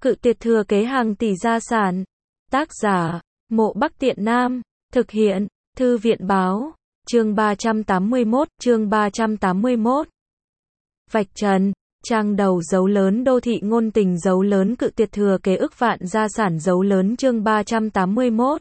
Cự tuyệt thừa kế hàng tỷ gia sản. Tác giả, Mộ Bắc Tiện Nam. Thực hiện, Thư viện báo. Chương 381. Vạch trần, trang đầu dấu lớn đô thị ngôn tình dấu lớn cự tuyệt thừa kế ức vạn gia sản dấu lớn chương 381.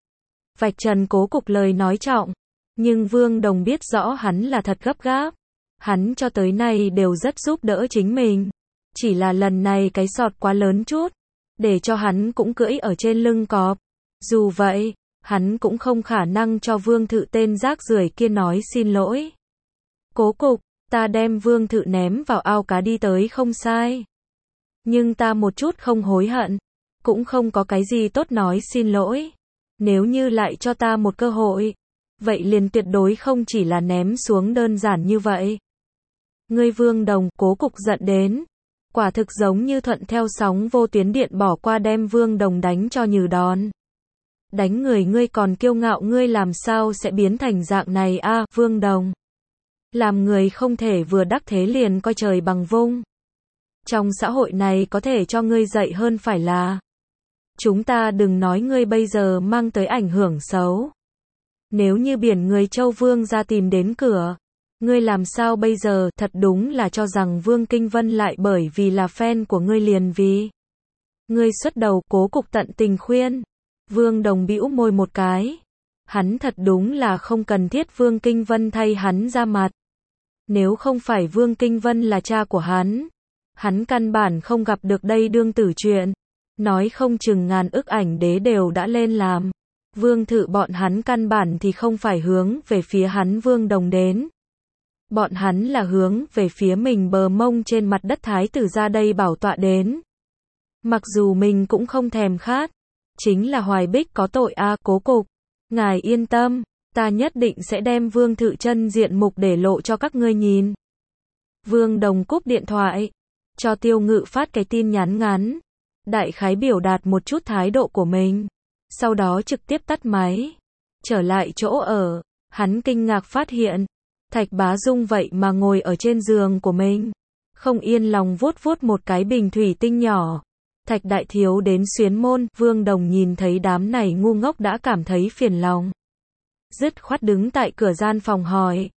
Vạch trần cố cục lời nói trọng. Nhưng Vương Đồng biết rõ hắn là thật gấp gáp. Hắn cho tới nay đều rất giúp đỡ chính mình. Chỉ là lần này cái sọt quá lớn chút. Để cho hắn cũng cưỡi ở trên lưng cọp. Dù vậy, hắn cũng không khả năng cho Vương Thự tên rác rưởi kia nói xin lỗi. Cố cục, ta đem Vương Thự ném vào ao cá đi tới không sai. Nhưng ta một chút không hối hận. Cũng không có cái gì tốt nói xin lỗi. Nếu như lại cho ta một cơ hội, vậy liền tuyệt đối không chỉ là ném xuống đơn giản như vậy. Ngươi Vương Đồng, cố cục giận đến. Quả thực giống như thuận theo sóng vô tuyến điện bỏ qua đem Vương Đồng đánh cho nhừ đòn. Đánh người ngươi còn kiêu ngạo ngươi làm sao sẽ biến thành dạng này a Vương Đồng. Làm người không thể vừa đắc thế liền coi trời bằng vung. Trong xã hội này có thể cho ngươi dạy hơn phải là. Chúng ta đừng nói ngươi bây giờ mang tới ảnh hưởng xấu. Nếu như biển người Châu Vương ra tìm đến cửa. Ngươi làm sao bây giờ, thật đúng là cho rằng Vương Kinh Vân lại bởi vì là fan của ngươi liền vì. Ngươi xuất đầu, cố cục tận tình khuyên. Vương Đồng bĩu môi một cái. Hắn thật đúng là không cần thiết Vương Kinh Vân thay hắn ra mặt. Nếu không phải Vương Kinh Vân là cha của hắn căn bản không gặp được đây đương tử chuyện. Nói không chừng ngàn ức ảnh đế đều đã lên làm. Vương Thự bọn hắn căn bản thì không phải hướng về phía hắn Vương Đồng đến. Bọn hắn là hướng về phía mình bờ mông trên mặt đất thái tử ra đây bảo tọa đến. Mặc dù mình cũng không thèm khát. Chính là Hoài Bích có tội a cố cục. Ngài yên tâm, ta nhất định sẽ đem Vương Thự chân diện mục để lộ cho các ngươi nhìn. Vương Đồng cúp điện thoại. Cho Tiêu Ngự phát cái tin nhắn ngắn. Đại khái biểu đạt một chút thái độ của mình. Sau đó trực tiếp tắt máy. Trở lại chỗ ở. Hắn kinh ngạc phát hiện. Thạch Bá Dung vậy mà ngồi ở trên giường của mình. Không yên lòng vuốt vuốt một cái bình thủy tinh nhỏ. Thạch đại thiếu đến xuyến môn. Vương Đồng nhìn thấy đám này ngu ngốc đã cảm thấy phiền lòng. Dứt khoát đứng tại cửa gian phòng hỏi.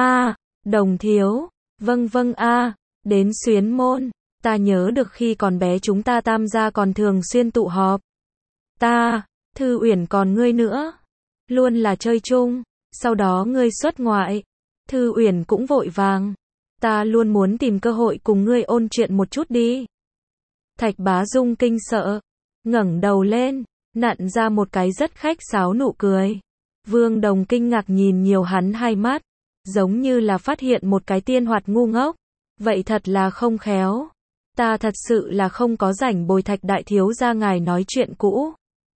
Đồng thiếu. Vâng đến xuyến môn. Ta nhớ được khi còn bé chúng ta Tam gia còn thường xuyên tụ họp. Ta, Thư Uyển còn ngươi nữa. Luôn là chơi chung. Sau đó ngươi xuất ngoại. Thư Uyển cũng vội vàng. Ta luôn muốn tìm cơ hội cùng ngươi ôn chuyện một chút đi. Thạch Bá Dung kinh sợ. Ngẩng đầu lên. Nặn ra một cái rất khách sáo nụ cười. Vương Đồng kinh ngạc nhìn nhiều hắn hai mắt. Giống như là phát hiện một cái tiên hoạt ngu ngốc. Vậy thật là không khéo. Ta thật sự là không có rảnh bồi Thạch đại thiếu ra ngài nói chuyện cũ.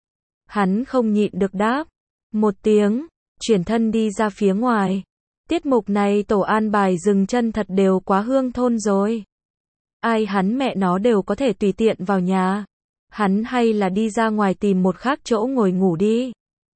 Hắn không nhịn được đáp. Một tiếng. Chuyển thân đi ra phía ngoài. Tiết mục này tổ an bài dừng chân thật đều quá hương thôn rồi. Ai hắn mẹ nó đều có thể tùy tiện vào nhà. Hắn hay là đi ra ngoài tìm một khác chỗ ngồi ngủ đi.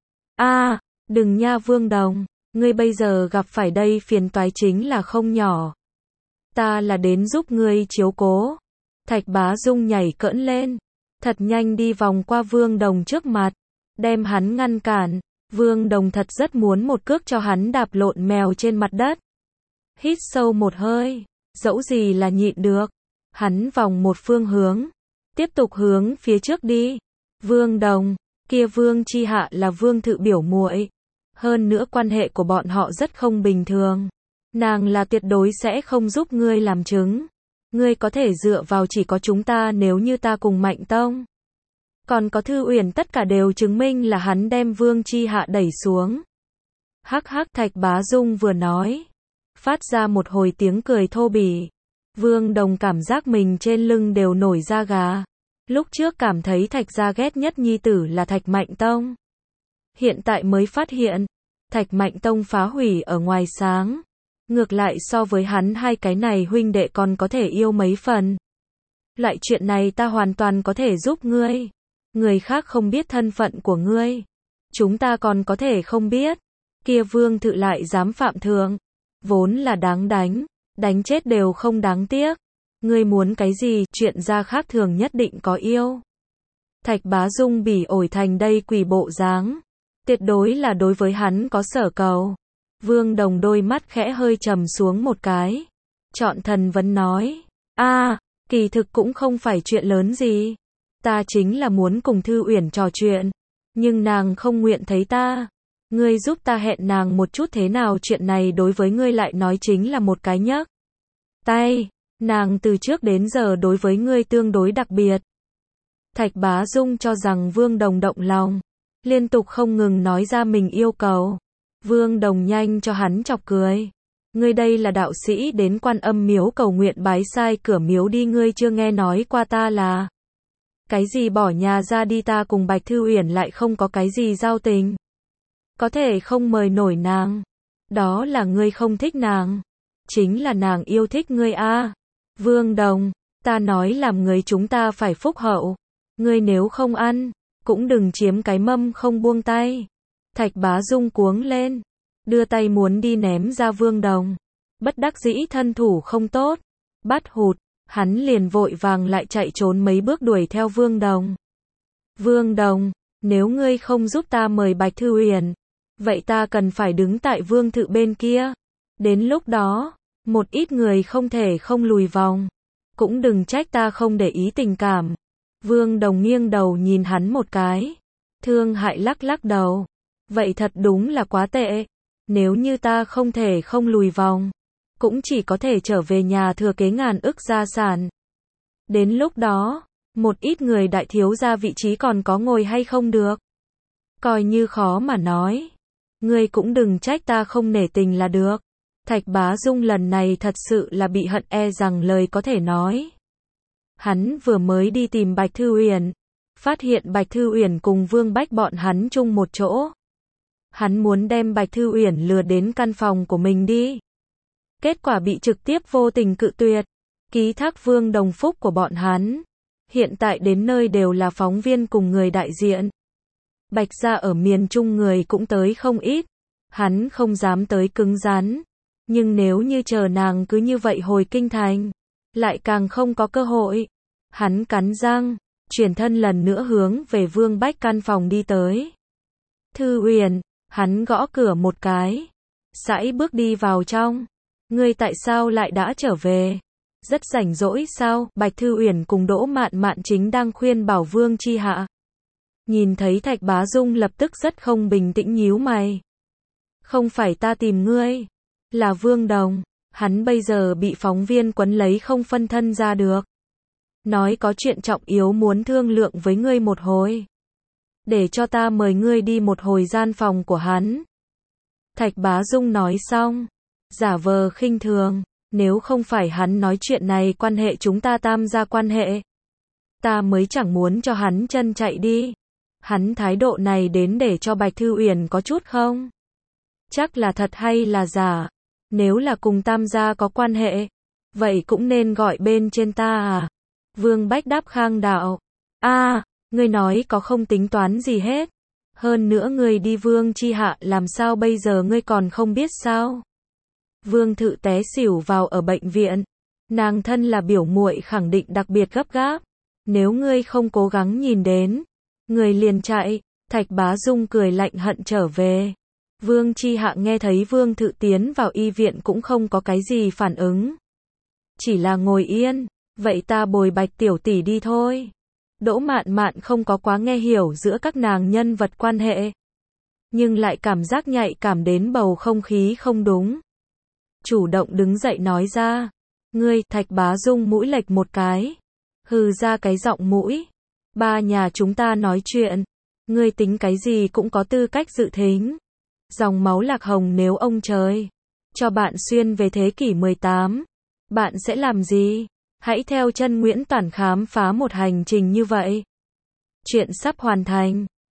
Đừng nha Vương Đồng. Ngươi bây giờ gặp phải đây phiền toái chính là không nhỏ. Ta là đến giúp ngươi chiếu cố. Thạch Bá Dung nhảy cỡn lên. Thật nhanh đi vòng qua Vương Đồng trước mặt. Đem hắn ngăn cản. Vương Đồng thật rất muốn một cước cho hắn đạp lộn mèo trên mặt đất. Hít sâu một hơi. Dẫu gì là nhịn được. Hắn vòng một phương hướng. Tiếp tục hướng phía trước đi. Vương Đồng. Kia Vương Chi Hạ là Vương Thự biểu muội. Hơn nữa quan hệ của bọn họ rất không bình thường. Nàng là tuyệt đối sẽ không giúp ngươi làm chứng. Ngươi có thể dựa vào chỉ có chúng ta nếu như ta cùng Mạnh Tông. Còn có Thư Uyển tất cả đều chứng minh là hắn đem Vương Chi Hạ đẩy xuống. Hắc hắc Thạch Bá Dung vừa nói. Phát ra một hồi tiếng cười thô bỉ. Vương Đồng cảm giác mình trên lưng đều nổi da gà. Lúc trước cảm thấy Thạch gia ghét nhất nhi tử là Thạch Mạnh Tông. Hiện tại mới phát hiện. Thạch Mạnh Tông phá hủy ở ngoài sáng. Ngược lại so với hắn hai cái này huynh đệ còn có thể yêu mấy phần. Loại chuyện này ta hoàn toàn có thể giúp ngươi. Người khác không biết thân phận của ngươi. Chúng ta còn có thể không biết. Kia Vương Thự lại dám phạm thượng. Vốn là đáng đánh. Đánh chết đều không đáng tiếc. Ngươi muốn cái gì, chuyện gia khác thường nhất định có yêu. Thạch Bá Dung bỉ ổi thành đây quỷ bộ dáng. Tuyệt đối là đối với hắn có sở cầu. Vương Đồng đôi mắt khẽ hơi trầm xuống một cái. Chọn thần vấn nói. Kỳ thực cũng không phải chuyện lớn gì. Ta chính là muốn cùng Thư Uyển trò chuyện. Nhưng nàng không nguyện thấy ta. Ngươi giúp ta hẹn nàng một chút thế nào, chuyện này đối với ngươi lại nói chính là một cái nhấc tay. Nàng từ trước đến giờ đối với ngươi tương đối đặc biệt. Thạch Bá Dung cho rằng Vương Đồng động lòng. Liên tục không ngừng nói ra mình yêu cầu. Vương Đồng nhanh cho hắn chọc cười. Ngươi đây là đạo sĩ đến Quan Âm miếu cầu nguyện bái sai cửa miếu đi, ngươi chưa nghe nói qua ta là cái gì bỏ nhà ra đi, ta cùng Bạch Thư Uyển lại không có cái gì giao tình. Có thể không mời nổi nàng. Đó là ngươi không thích nàng. Chính là nàng yêu thích ngươi a. Vương Đồng, ta nói làm người chúng ta phải phúc hậu. Ngươi nếu không ăn, cũng đừng chiếm cái mâm không buông tay. Thạch Bá Dung cuống lên, đưa tay muốn đi ném ra Vương Đồng. Bất đắc dĩ thân thủ không tốt, bắt hụt, hắn liền vội vàng lại chạy trốn mấy bước đuổi theo Vương Đồng. Vương Đồng, nếu ngươi không giúp ta mời Bạch Thư Uyển, vậy ta cần phải đứng tại Vương Thự bên kia. Đến lúc đó, một ít người không thể không lùi vòng. Cũng đừng trách ta không để ý tình cảm. Vương Đồng nghiêng đầu nhìn hắn một cái. Thương hại lắc lắc đầu. Vậy thật đúng là quá tệ. Nếu như ta không thể không lùi vòng, cũng chỉ có thể trở về nhà thừa kế ngàn ức gia sản. Đến lúc đó, một ít người đại thiếu gia vị trí còn có ngồi hay không được. Coi như khó mà nói. Ngươi cũng đừng trách ta không nể tình là được. Thạch Bá Dung lần này thật sự là bị hận, e rằng lời có thể nói. Hắn vừa mới đi tìm Bạch Thư Uyển, phát hiện Bạch Thư Uyển cùng Vương Bách bọn hắn chung một chỗ. Hắn muốn đem Bạch Thư Uyển lừa đến căn phòng của mình đi. Kết quả bị trực tiếp vô tình cự tuyệt. Ký thác Vương Đồng phúc của bọn hắn. Hiện tại đến nơi đều là phóng viên cùng người đại diện. Bạch gia ở miền Trung người cũng tới không ít. Hắn không dám tới cứng rắn. Nhưng nếu như chờ nàng cứ như vậy hồi kinh thành, lại càng không có cơ hội. Hắn cắn răng, chuyển thân lần nữa hướng về Vương Bách căn phòng đi tới. Thư Uyển, hắn gõ cửa một cái, sải bước đi vào trong. Ngươi tại sao lại đã trở về? Rất rảnh rỗi sao? Bạch Thư Uyển cùng Đỗ Mạn Mạn chính đang khuyên bảo Vương Chi Hạ. Nhìn thấy Thạch Bá Dung lập tức rất không bình tĩnh nhíu mày. Không phải ta tìm ngươi, là Vương Đồng. Hắn bây giờ bị phóng viên quấn lấy không phân thân ra được. Nói có chuyện trọng yếu muốn thương lượng với ngươi một hồi. Để cho ta mời ngươi đi một hồi gian phòng của hắn. Thạch Bá Dung nói xong, giả vờ khinh thường. Nếu không phải hắn nói chuyện này quan hệ chúng ta tam gia quan hệ, ta mới chẳng muốn cho hắn chân chạy đi. Hắn thái độ này đến để cho Bạch Thư Uyển có chút không? Chắc là thật hay là giả? Nếu là cùng tam gia có quan hệ, vậy cũng nên gọi bên trên ta à? Vương Bách đáp khang đạo. Ngươi nói có không tính toán gì hết. Hơn nữa ngươi đi Vương Chi Hạ làm sao bây giờ ngươi còn không biết sao? Vương Thự té xỉu vào ở bệnh viện. Nàng thân là biểu muội khẳng định đặc biệt gấp gáp. Nếu ngươi không cố gắng nhìn đến, người liền chạy. Thạch Bá Dung cười lạnh hận trở về. Vương Chi Hạ nghe thấy Vương Thự tiến vào y viện cũng không có cái gì phản ứng. Chỉ là ngồi yên. Vậy ta bồi Bạch tiểu tỷ đi thôi. Đỗ Mạn Mạn không có quá nghe hiểu giữa các nàng nhân vật quan hệ. Nhưng lại cảm giác nhạy cảm đến bầu không khí không đúng. Chủ động đứng dậy nói ra. Ngươi, Thạch Bá Dung mũi lệch một cái. Hừ ra cái giọng mũi. Ba nhà chúng ta nói chuyện. Ngươi tính cái gì cũng có tư cách dự thính. Dòng máu Lạc Hồng nếu ông trời cho bạn xuyên về thế kỷ 18, bạn sẽ làm gì? Hãy theo chân Nguyễn Toản khám phá một hành trình như vậy. Chuyện sắp hoàn thành.